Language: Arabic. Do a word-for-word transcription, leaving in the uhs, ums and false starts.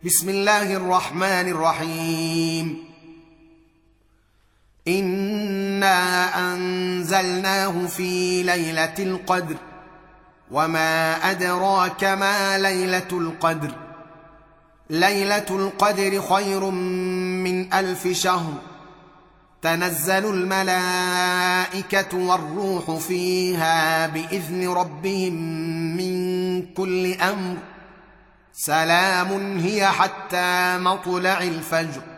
بسم الله الرحمن الرحيم. إنا أنزلناه في ليلة القدر وما أدراك ما ليلة القدر ليلة القدر خير من ألف شهر تنزل الملائكة والروح فيها بإذن ربهم من كل أمر سلام هي حتى مطلع الفجر